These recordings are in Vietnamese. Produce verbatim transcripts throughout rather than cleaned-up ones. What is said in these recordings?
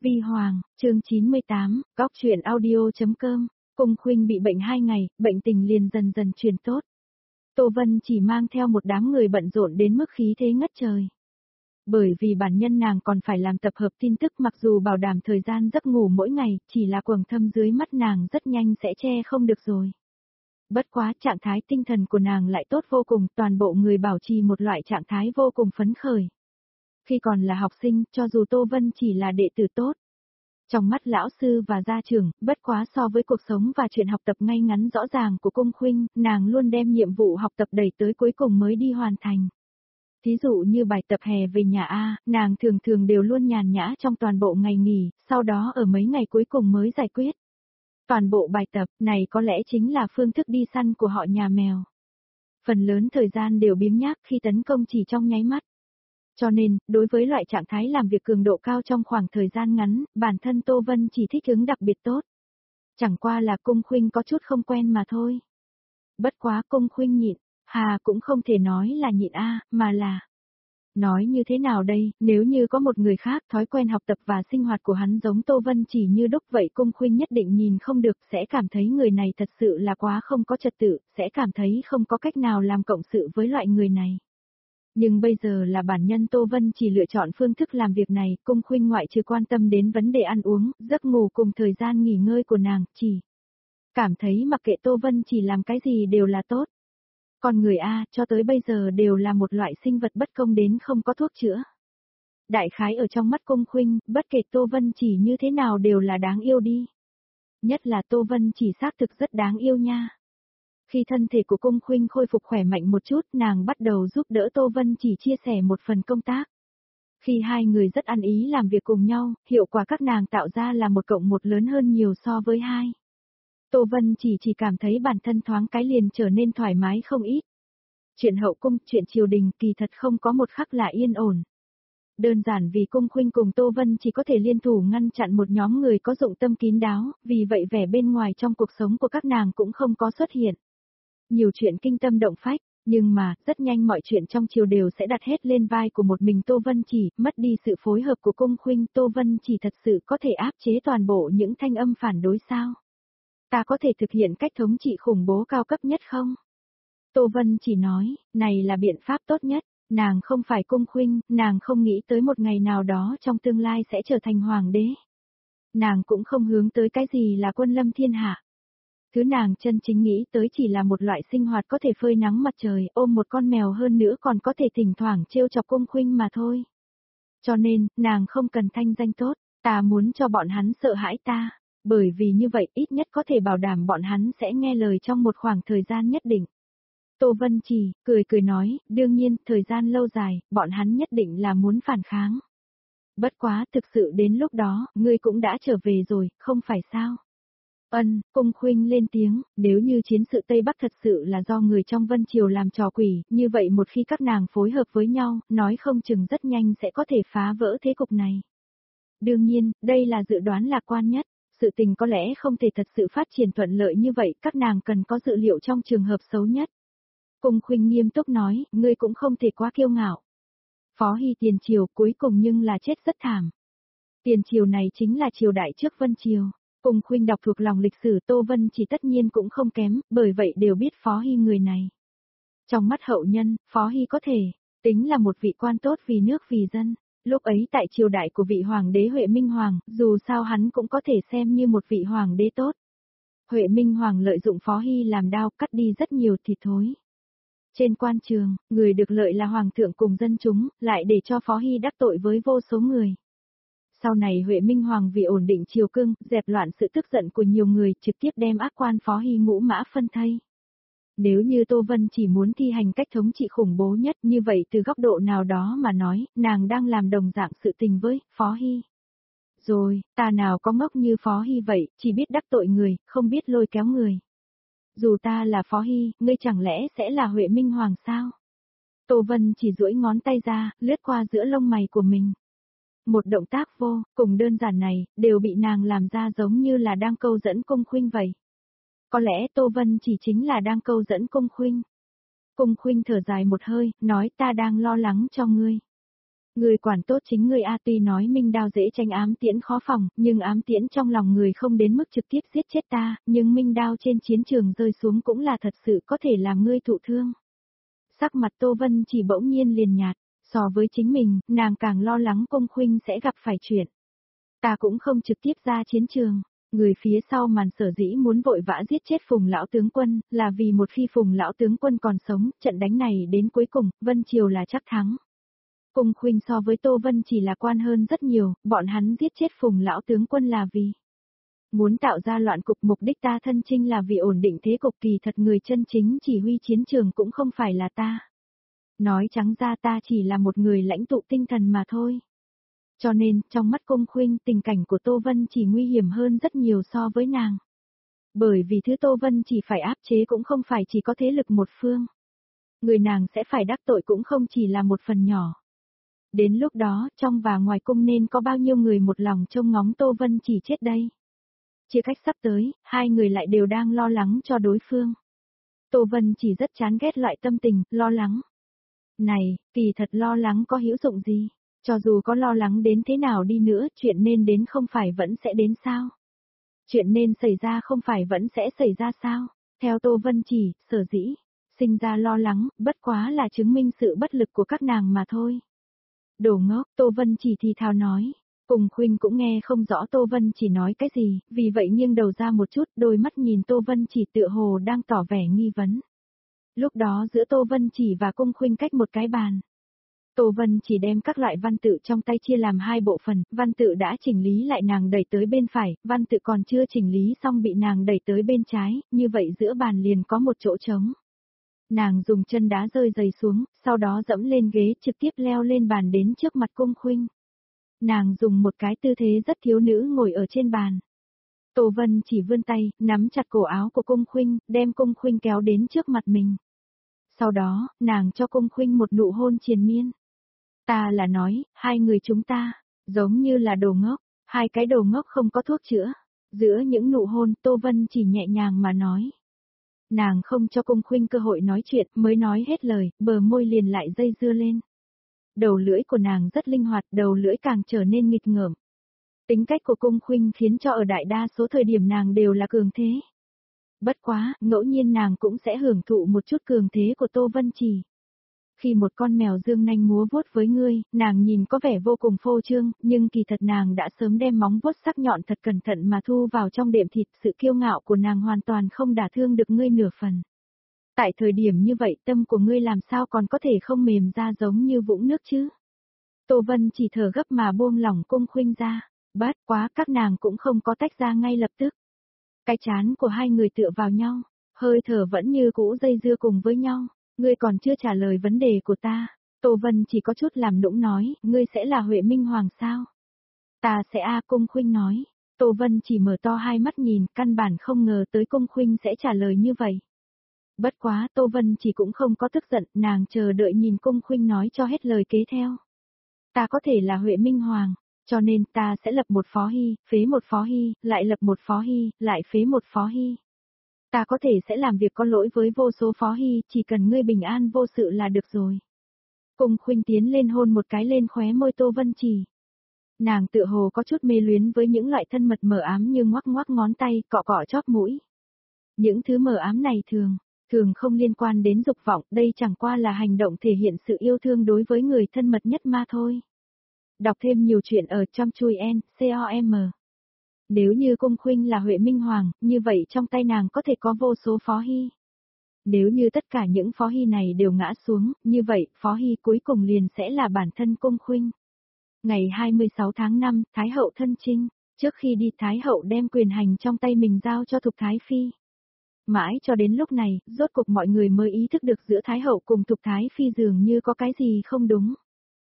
Vi Hoàng, chương chín mươi tám, góc truyện audio.com, Cung Khuynh bị bệnh hai ngày, bệnh tình liền dần dần chuyển tốt. Tô Vân chỉ mang theo một đám người bận rộn đến mức khí thế ngất trời. Bởi vì bản nhân nàng còn phải làm tập hợp tin tức, mặc dù bảo đảm thời gian giấc ngủ mỗi ngày, chỉ là quầng thâm dưới mắt nàng rất nhanh sẽ che không được rồi. Bất quá trạng thái tinh thần của nàng lại tốt vô cùng, toàn bộ người bảo trì một loại trạng thái vô cùng phấn khởi. Khi còn là học sinh, cho dù Tô Vân chỉ là đệ tử tốt. Trong mắt lão sư và gia trưởng, bất quá so với cuộc sống và chuyện học tập ngay ngắn rõ ràng của Cung Khuynh, nàng luôn đem nhiệm vụ học tập đẩy tới cuối cùng mới đi hoàn thành. Thí dụ như bài tập hè về nhà A, nàng thường thường đều luôn nhàn nhã trong toàn bộ ngày nghỉ, sau đó ở mấy ngày cuối cùng mới giải quyết. Toàn bộ bài tập này có lẽ chính là phương thức đi săn của họ nhà mèo. Phần lớn thời gian đều biếng nhác khi tấn công chỉ trong nháy mắt. Cho nên, đối với loại trạng thái làm việc cường độ cao trong khoảng thời gian ngắn, bản thân Tô Vân chỉ thích ứng đặc biệt tốt. Chẳng qua là Cung Khuynh có chút không quen mà thôi. Bất quá Cung Khuynh nhịn, hà cũng không thể nói là nhịn a, mà là... Nói như thế nào đây, nếu như có một người khác thói quen học tập và sinh hoạt của hắn giống Tô Vân chỉ như đúc vậy, Cung Khuynh nhất định nhìn không được, sẽ cảm thấy người này thật sự là quá không có trật tự, sẽ cảm thấy không có cách nào làm cộng sự với loại người này. Nhưng bây giờ là bản nhân Tô Vân chỉ lựa chọn phương thức làm việc này, Cung Khuynh ngoại trừ quan tâm đến vấn đề ăn uống, giấc ngủ cùng thời gian nghỉ ngơi của nàng, chỉ cảm thấy mặc kệ Tô Vân chỉ làm cái gì đều là tốt. Còn người A, cho tới bây giờ đều là một loại sinh vật bất công đến không có thuốc chữa. Đại khái ở trong mắt Cung Khuynh, bất kể Tô Vân chỉ như thế nào đều là đáng yêu đi. Nhất là Tô Vân chỉ xác thực rất đáng yêu nha. Khi thân thể của Cung Khuynh khôi phục khỏe mạnh một chút, nàng bắt đầu giúp đỡ Tô Vân chỉ chia sẻ một phần công tác. Khi hai người rất ăn ý làm việc cùng nhau, hiệu quả các nàng tạo ra là một cộng một lớn hơn nhiều so với hai. Tô Vân chỉ chỉ cảm thấy bản thân thoáng cái liền trở nên thoải mái không ít. Chuyện hậu cung, chuyện triều đình kỳ thật không có một khắc là yên ổn. Đơn giản vì Cung Khuynh cùng Tô Vân chỉ có thể liên thủ ngăn chặn một nhóm người có dụng tâm kín đáo, vì vậy vẻ bên ngoài trong cuộc sống của các nàng cũng không có xuất hiện. Nhiều chuyện kinh tâm động phách, nhưng mà, rất nhanh mọi chuyện trong triều đều sẽ đặt hết lên vai của một mình Tô Vân chỉ, mất đi sự phối hợp của Cung Khuynh, Tô Vân chỉ thật sự có thể áp chế toàn bộ những thanh âm phản đối sao? Ta có thể thực hiện cách thống trị khủng bố cao cấp nhất không? Tô Vân chỉ nói, này là biện pháp tốt nhất, nàng không phải Cung Khuynh, nàng không nghĩ tới một ngày nào đó trong tương lai sẽ trở thành hoàng đế. Nàng cũng không hướng tới cái gì là quân lâm thiên hạ. Thứ nàng chân chính nghĩ tới chỉ là một loại sinh hoạt có thể phơi nắng mặt trời, ôm một con mèo, hơn nữa còn có thể thỉnh thoảng trêu chọc Cung Khuynh mà thôi. Cho nên, nàng không cần thanh danh tốt, ta muốn cho bọn hắn sợ hãi ta, bởi vì như vậy ít nhất có thể bảo đảm bọn hắn sẽ nghe lời trong một khoảng thời gian nhất định. Tô Vân chỉ, cười cười nói, đương nhiên, thời gian lâu dài, bọn hắn nhất định là muốn phản kháng. Bất quá, thực sự đến lúc đó, ngươi cũng đã trở về rồi, không phải sao? Ân, Cung Khuynh lên tiếng, nếu như chiến sự Tây Bắc thật sự là do người trong Vân Triều làm trò quỷ, như vậy một khi các nàng phối hợp với nhau, nói không chừng rất nhanh sẽ có thể phá vỡ thế cục này. Đương nhiên, đây là dự đoán lạc quan nhất, sự tình có lẽ không thể thật sự phát triển thuận lợi như vậy, các nàng cần có dự liệu trong trường hợp xấu nhất. Cung Khuynh nghiêm túc nói, ngươi cũng không thể quá kiêu ngạo. Phó Hy tiền triều cuối cùng nhưng là chết rất thảm. Tiền triều này chính là triều đại trước Vân Triều. Cung Khuynh đọc thuộc lòng lịch sử Tô Vân chỉ tất nhiên cũng không kém, bởi vậy đều biết Phó Hy người này. Trong mắt hậu nhân, Phó Hy có thể tính là một vị quan tốt vì nước vì dân. Lúc ấy tại triều đại của vị hoàng đế Huệ Minh Hoàng, dù sao hắn cũng có thể xem như một vị hoàng đế tốt. Huệ Minh Hoàng lợi dụng Phó Hy làm đao, cắt đi rất nhiều thịt thối. Trên quan trường, người được lợi là hoàng thượng cùng dân chúng, lại để cho Phó Hy đắc tội với vô số người. Sau này Huệ Minh Hoàng vì ổn định triều cương, dẹp loạn sự tức giận của nhiều người, trực tiếp đem ác quan Phó Hy ngũ mã phân thây. Nếu như Tô Vân chỉ muốn thi hành cách thống trị khủng bố nhất, như vậy từ góc độ nào đó mà nói, nàng đang làm đồng dạng sự tình với Phó Hy. Rồi, ta nào có ngốc như Phó Hy vậy, chỉ biết đắc tội người, không biết lôi kéo người. Dù ta là Phó Hy, ngươi chẳng lẽ sẽ là Huệ Minh Hoàng sao? Tô Vân chỉ duỗi ngón tay ra, lướt qua giữa lông mày của mình. Một động tác vô cùng đơn giản này, đều bị nàng làm ra giống như là đang câu dẫn Cung Khuynh vậy. Có lẽ Tô Vân chỉ chính là đang câu dẫn Cung Khuynh. Cung Khuynh thở dài một hơi, nói ta đang lo lắng cho ngươi. Người quản tốt chính người A, tuy nói minh đao dễ tránh ám tiễn khó phòng, nhưng ám tiễn trong lòng người không đến mức trực tiếp giết chết ta, nhưng minh đao trên chiến trường rơi xuống cũng là thật sự có thể làm ngươi thụ thương. Sắc mặt Tô Vân chỉ bỗng nhiên liền nhạt, so với chính mình, nàng càng lo lắng Cung Khuynh sẽ gặp phải chuyện. Ta cũng không trực tiếp ra chiến trường. Người phía sau màn sở dĩ muốn vội vã giết chết Phùng lão tướng quân, là vì một khi Phùng lão tướng quân còn sống, trận đánh này đến cuối cùng, Vân Triều là chắc thắng. Cung Khuynh so với Tô Vân chỉ là quan hơn rất nhiều, bọn hắn giết chết Phùng lão tướng quân là vì muốn tạo ra loạn cục, mục đích ta thân chinh là vì ổn định thế cục, kỳ thật người chân chính chỉ huy chiến trường cũng không phải là ta. Nói trắng ra ta chỉ là một người lãnh tụ tinh thần mà thôi. Cho nên, trong mắt Cung Khuynh, tình cảnh của Tô Vân chỉ nguy hiểm hơn rất nhiều so với nàng. Bởi vì thứ Tô Vân chỉ phải áp chế cũng không phải chỉ có thế lực một phương. Người nàng sẽ phải đắc tội cũng không chỉ là một phần nhỏ. Đến lúc đó, trong và ngoài cung nên có bao nhiêu người một lòng trông ngóng Tô Vân chỉ chết đây. Chia cách sắp tới, hai người lại đều đang lo lắng cho đối phương. Tô Vân chỉ rất chán ghét loại tâm tình, lo lắng. Này, kỳ thật lo lắng có hữu dụng gì? Cho dù có lo lắng đến thế nào đi nữa, chuyện nên đến không phải vẫn sẽ đến sao? Chuyện nên xảy ra không phải vẫn sẽ xảy ra sao? Theo Tô Vân chỉ, sở dĩ, sinh ra lo lắng, bất quá là chứng minh sự bất lực của các nàng mà thôi. Đồ ngốc, Tô Vân chỉ thì thào nói. Cung Khuynh cũng nghe không rõ Tô Vân chỉ nói cái gì, vì vậy nghiêng đầu ra một chút, đôi mắt nhìn Tô Vân chỉ tựa hồ đang tỏ vẻ nghi vấn. Lúc đó giữa Tô Vân chỉ và Cung Khuynh cách một cái bàn. Tô Vân chỉ đem các loại văn tự trong tay chia làm hai bộ phận, văn tự đã chỉnh lý lại nàng đẩy tới bên phải, văn tự còn chưa chỉnh lý xong bị nàng đẩy tới bên trái, như vậy giữa bàn liền có một chỗ trống. Nàng dùng chân đá rơi giày xuống, sau đó dẫm lên ghế trực tiếp leo lên bàn đến trước mặt Cung Khuynh. Nàng dùng một cái tư thế rất thiếu nữ ngồi ở trên bàn. Tô Vân chỉ vươn tay, nắm chặt cổ áo của Cung Khuynh, đem Cung Khuynh kéo đến trước mặt mình. Sau đó, nàng cho Cung Khuynh một nụ hôn triền miên. Ta là nói, hai người chúng ta, giống như là đồ ngốc, hai cái đồ ngốc không có thuốc chữa. Giữa những nụ hôn, Tô Vân chỉ nhẹ nhàng mà nói. Nàng không cho Cung Khuynh cơ hội nói chuyện, mới nói hết lời, bờ môi liền lại dây dưa lên. Đầu lưỡi của nàng rất linh hoạt, đầu lưỡi càng trở nên nghịch ngợm. Tính cách của Cung Khuynh khiến cho ở đại đa số thời điểm nàng đều là cường thế. Bất quá, ngẫu nhiên nàng cũng sẽ hưởng thụ một chút cường thế của Tô Vân Chỉ. Khi một con mèo dương nanh múa vuốt với ngươi, nàng nhìn có vẻ vô cùng phô trương, nhưng kỳ thật nàng đã sớm đem móng vuốt sắc nhọn thật cẩn thận mà thu vào trong đệm thịt, sự kiêu ngạo của nàng hoàn toàn không đả thương được ngươi nửa phần. Tại thời điểm như vậy tâm của ngươi làm sao còn có thể không mềm ra giống như vũng nước chứ? Tô Vân chỉ thở gấp mà buông lỏng Cung Khuynh ra, bất quá các nàng cũng không có tách ra ngay lập tức. Cái chán của hai người tựa vào nhau, hơi thở vẫn như cũ dây dưa cùng với nhau. Ngươi còn chưa trả lời vấn đề của ta. Tô Vân chỉ có chút làm nũng nói, ngươi sẽ là Huệ Minh Hoàng sao? Ta sẽ a Cung Khuynh nói. Tô Vân chỉ mở to hai mắt nhìn, căn bản không ngờ tới Cung Khuynh sẽ trả lời như vậy. Bất quá Tô Vân chỉ cũng không có tức giận, nàng chờ đợi nhìn Cung Khuynh nói cho hết lời kế theo. Ta có thể là Huệ Minh Hoàng, cho nên ta sẽ lập một phó hy, phế một phó hy, lại lập một phó hy, lại phế một phó hy. Ta có thể sẽ làm việc có lỗi với vô số phó hy, chỉ cần ngươi bình an vô sự là được rồi. Cung Khuynh tiến lên hôn một cái lên khóe môi Tô Vân Chỉ. Nàng tự hồ có chút mê luyến với những loại thân mật mờ ám như ngoắc ngoắc ngón tay, cọ cọ chóp mũi. Những thứ mờ ám này thường, thường không liên quan đến dục vọng, đây chẳng qua là hành động thể hiện sự yêu thương đối với người thân mật nhất mà thôi. Đọc thêm nhiều chuyện ở trong chui en, com. Nếu như Cung Khuynh là Huệ Minh Hoàng, như vậy trong tay nàng có thể có vô số phó hy. Nếu như tất cả những phó hy này đều ngã xuống, như vậy phó hy cuối cùng liền sẽ là bản thân Cung Khuynh. Ngày hai mươi sáu tháng năm, Thái hậu thân chinh, trước khi đi Thái hậu đem quyền hành trong tay mình giao cho Thục Thái Phi. Mãi cho đến lúc này, rốt cuộc mọi người mới ý thức được giữa Thái hậu cùng Thục Thái Phi dường như có cái gì không đúng.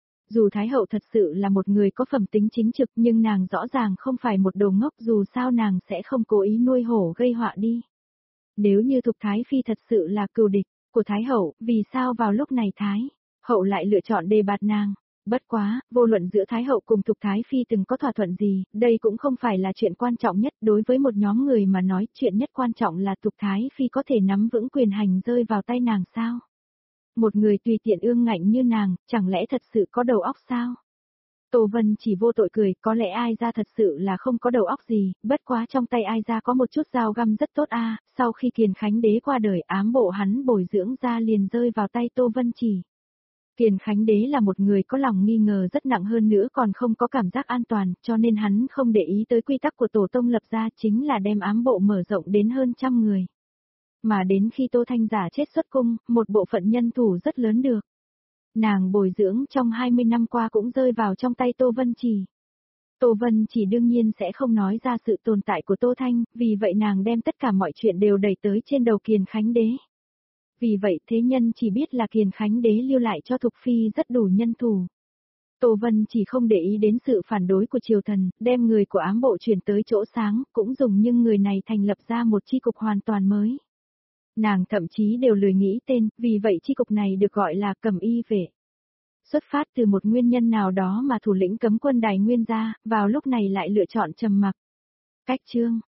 Dù Thái hậu thật sự là một người có phẩm tính chính trực nhưng nàng rõ ràng không phải một đồ ngốc, dù sao nàng sẽ không cố ý nuôi hổ gây họa đi. Nếu như Thục Thái Phi thật sự là cừu địch của Thái hậu, vì sao vào lúc này Thái hậu lại lựa chọn đề bạt nàng? Bất quá, vô luận giữa Thái hậu cùng Thục Thái Phi từng có thỏa thuận gì, đây cũng không phải là chuyện quan trọng nhất đối với một nhóm người mà nói, chuyện nhất quan trọng là Thục Thái Phi có thể nắm vững quyền hành rơi vào tay nàng sao? Một người tùy tiện ương ngạnh như nàng, chẳng lẽ thật sự có đầu óc sao? Tô Vân chỉ vô tội cười, có lẽ ai ra thật sự là không có đầu óc gì, bất quá trong tay ai ra có một chút dao găm rất tốt a. Sau khi Kiền Khánh Đế qua đời, ám bộ hắn bồi dưỡng ra liền rơi vào tay Tô Vân chỉ. Kiền Khánh Đế là một người có lòng nghi ngờ rất nặng hơn nữa còn không có cảm giác an toàn, cho nên hắn không để ý tới quy tắc của tổ tông lập ra, chính là đem ám bộ mở rộng đến hơn trăm người. Mà đến khi Tô Thanh Giả chết xuất cung, một bộ phận nhân thủ rất lớn được. Nàng bồi dưỡng trong hai mươi năm qua cũng rơi vào trong tay Tô Vân Chỉ. Tô Vân Chỉ đương nhiên sẽ không nói ra sự tồn tại của Tô Thanh, vì vậy nàng đem tất cả mọi chuyện đều đẩy tới trên đầu Kiền Khánh Đế. Vì vậy thế nhân chỉ biết là Kiền Khánh Đế lưu lại cho Thục Phi rất đủ nhân thủ. Tô Vân chỉ không để ý đến sự phản đối của triều thần, đem người của ám bộ chuyển tới chỗ sáng, cũng dùng nhưng người này thành lập ra một chi cục hoàn toàn mới. Nàng thậm chí đều lười nghĩ tên, vì vậy chi cục này được gọi là Cẩm Y Vệ. Xuất phát từ một nguyên nhân nào đó mà thủ lĩnh cấm quân Đài Nguyên gia, vào lúc này lại lựa chọn trầm mặc. Cách chương